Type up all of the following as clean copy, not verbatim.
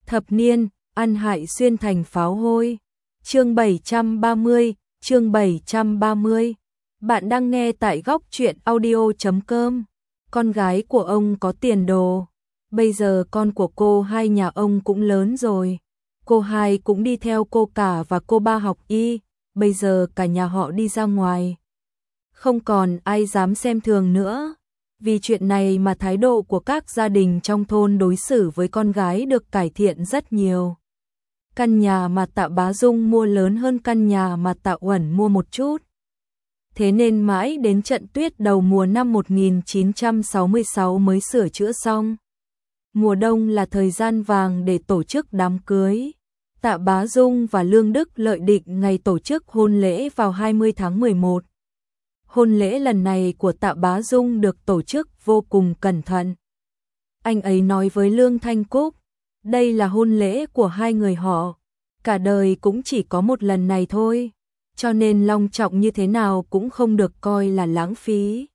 Thập niên, ăn hại xuyên thành pháo hôi. Chương 730. Bạn đang nghe tại góc truyện audio.com. Con gái của ông có tiền đồ. Bây giờ con của cô hai nhà ông cũng lớn rồi. Cô hai cũng đi theo cô cả và cô ba học y. Bây giờ cả nhà họ đi ra ngoài. Không còn ai dám xem thường nữa. Vì chuyện này mà thái độ của các gia đình trong thôn đối xử với con gái được cải thiện rất nhiều. Căn nhà mà Tạ Bá Dung mua lớn hơn căn nhà mà Tạ Uẩn mua một chút. Thế nên mãi đến trận tuyết đầu mùa năm 1966 mới sửa chữa xong. Mùa đông là thời gian vàng để tổ chức đám cưới. Tạ Bá Dung và Lương Đức Lợi định ngày tổ chức hôn lễ vào 20 tháng 11. Hôn lễ lần này của Tạ Bá Dung được tổ chức vô cùng cẩn thận. Anh ấy nói với Lương Thanh Cúc, đây là hôn lễ của hai người họ, cả đời cũng chỉ có một lần này thôi, cho nên long trọng như thế nào cũng không được coi là lãng phí.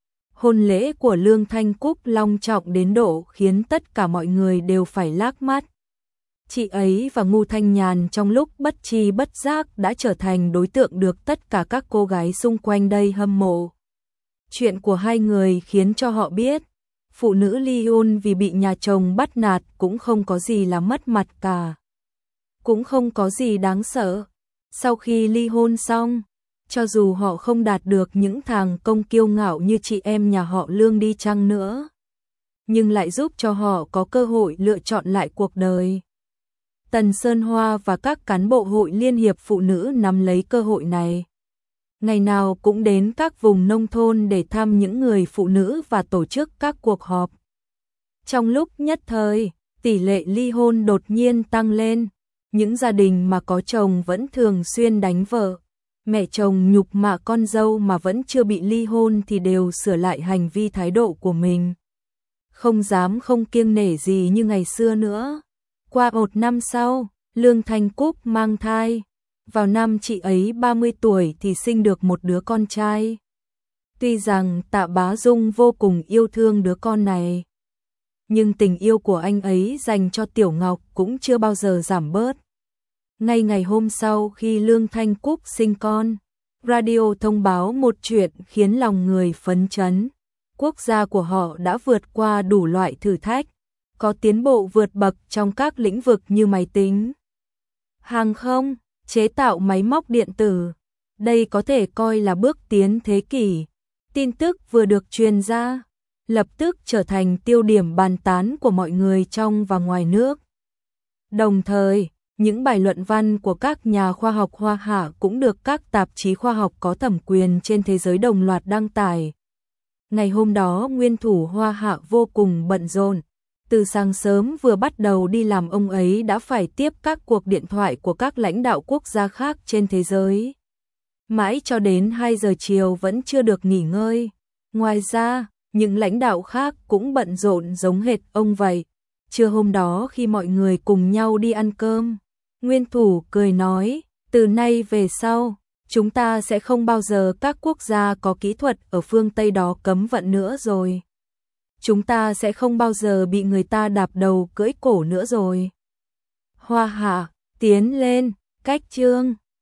Hôn lễ của Lương Thanh Cúc long trọng đến độ khiến tất cả mọi người đều phải lác mắt. Chị ấy và Ngô Thanh Nhàn trong lúc bất tri bất giác đã trở thành đối tượng được tất cả các cô gái xung quanh đây hâm mộ. Chuyện của hai người khiến cho họ biết, phụ nữ ly hôn vì bị nhà chồng bắt nạt cũng không có gì là mất mặt cả. Cũng không có gì đáng sợ. Sau khi ly hôn xong, cho dù họ không đạt được những thằng công kiêu ngạo như chị em nhà họ Lương đi chăng nữa, nhưng lại giúp cho họ có cơ hội lựa chọn lại cuộc đời. Tần Sơn Hoa và các cán bộ hội Liên hiệp Phụ nữ nắm lấy cơ hội này. Ngày nào cũng đến các vùng nông thôn để thăm những người phụ nữ và tổ chức các cuộc họp. Trong lúc nhất thời, tỷ lệ ly hôn đột nhiên tăng lên. Những gia đình mà có chồng vẫn thường xuyên đánh vợ, mẹ chồng nhục mạ con dâu mà vẫn chưa bị ly hôn thì đều sửa lại hành vi thái độ của mình. Không dám không kiêng nể gì như ngày xưa nữa. Qua một năm sau, Lương Thanh Cúc mang thai. Vào năm chị ấy 30 tuổi thì sinh được một đứa con trai. Tuy rằng Tạ Bá Dung vô cùng yêu thương đứa con này, nhưng tình yêu của anh ấy dành cho Tiểu Ngọc cũng chưa bao giờ giảm bớt. Ngay ngày hôm sau khi Lương Thanh Cúc sinh con, radio thông báo một chuyện khiến lòng người phấn chấn. Quốc gia của họ đã vượt qua đủ loại thử thách, có tiến bộ vượt bậc trong các lĩnh vực như máy tính, hàng không, chế tạo máy móc điện tử. Đây có thể coi là bước tiến thế kỷ. Tin tức vừa được truyền ra, lập tức trở thành tiêu điểm bàn tán của mọi người trong và ngoài nước. Đồng thời, những bài luận văn của các nhà khoa học Hoa Hạ cũng được các tạp chí khoa học có thẩm quyền trên thế giới đồng loạt đăng tải. Ngày hôm đó, nguyên thủ Hoa Hạ vô cùng bận rộn. Từ sáng sớm vừa bắt đầu đi làm, ông ấy đã phải tiếp các cuộc điện thoại của các lãnh đạo quốc gia khác trên thế giới. Mãi cho đến 2 giờ chiều vẫn chưa được nghỉ ngơi. Ngoài ra, những lãnh đạo khác cũng bận rộn giống hệt ông vậy. Trưa hôm đó khi mọi người cùng nhau đi ăn cơm, nguyên thủ cười nói, từ nay về sau, chúng ta sẽ không bao giờ các quốc gia có kỹ thuật ở phương Tây đó cấm vận nữa rồi. Chúng ta sẽ không bao giờ bị người ta đạp đầu cưỡi cổ nữa rồi. Hoa Hạ, tiến lên, cách chương.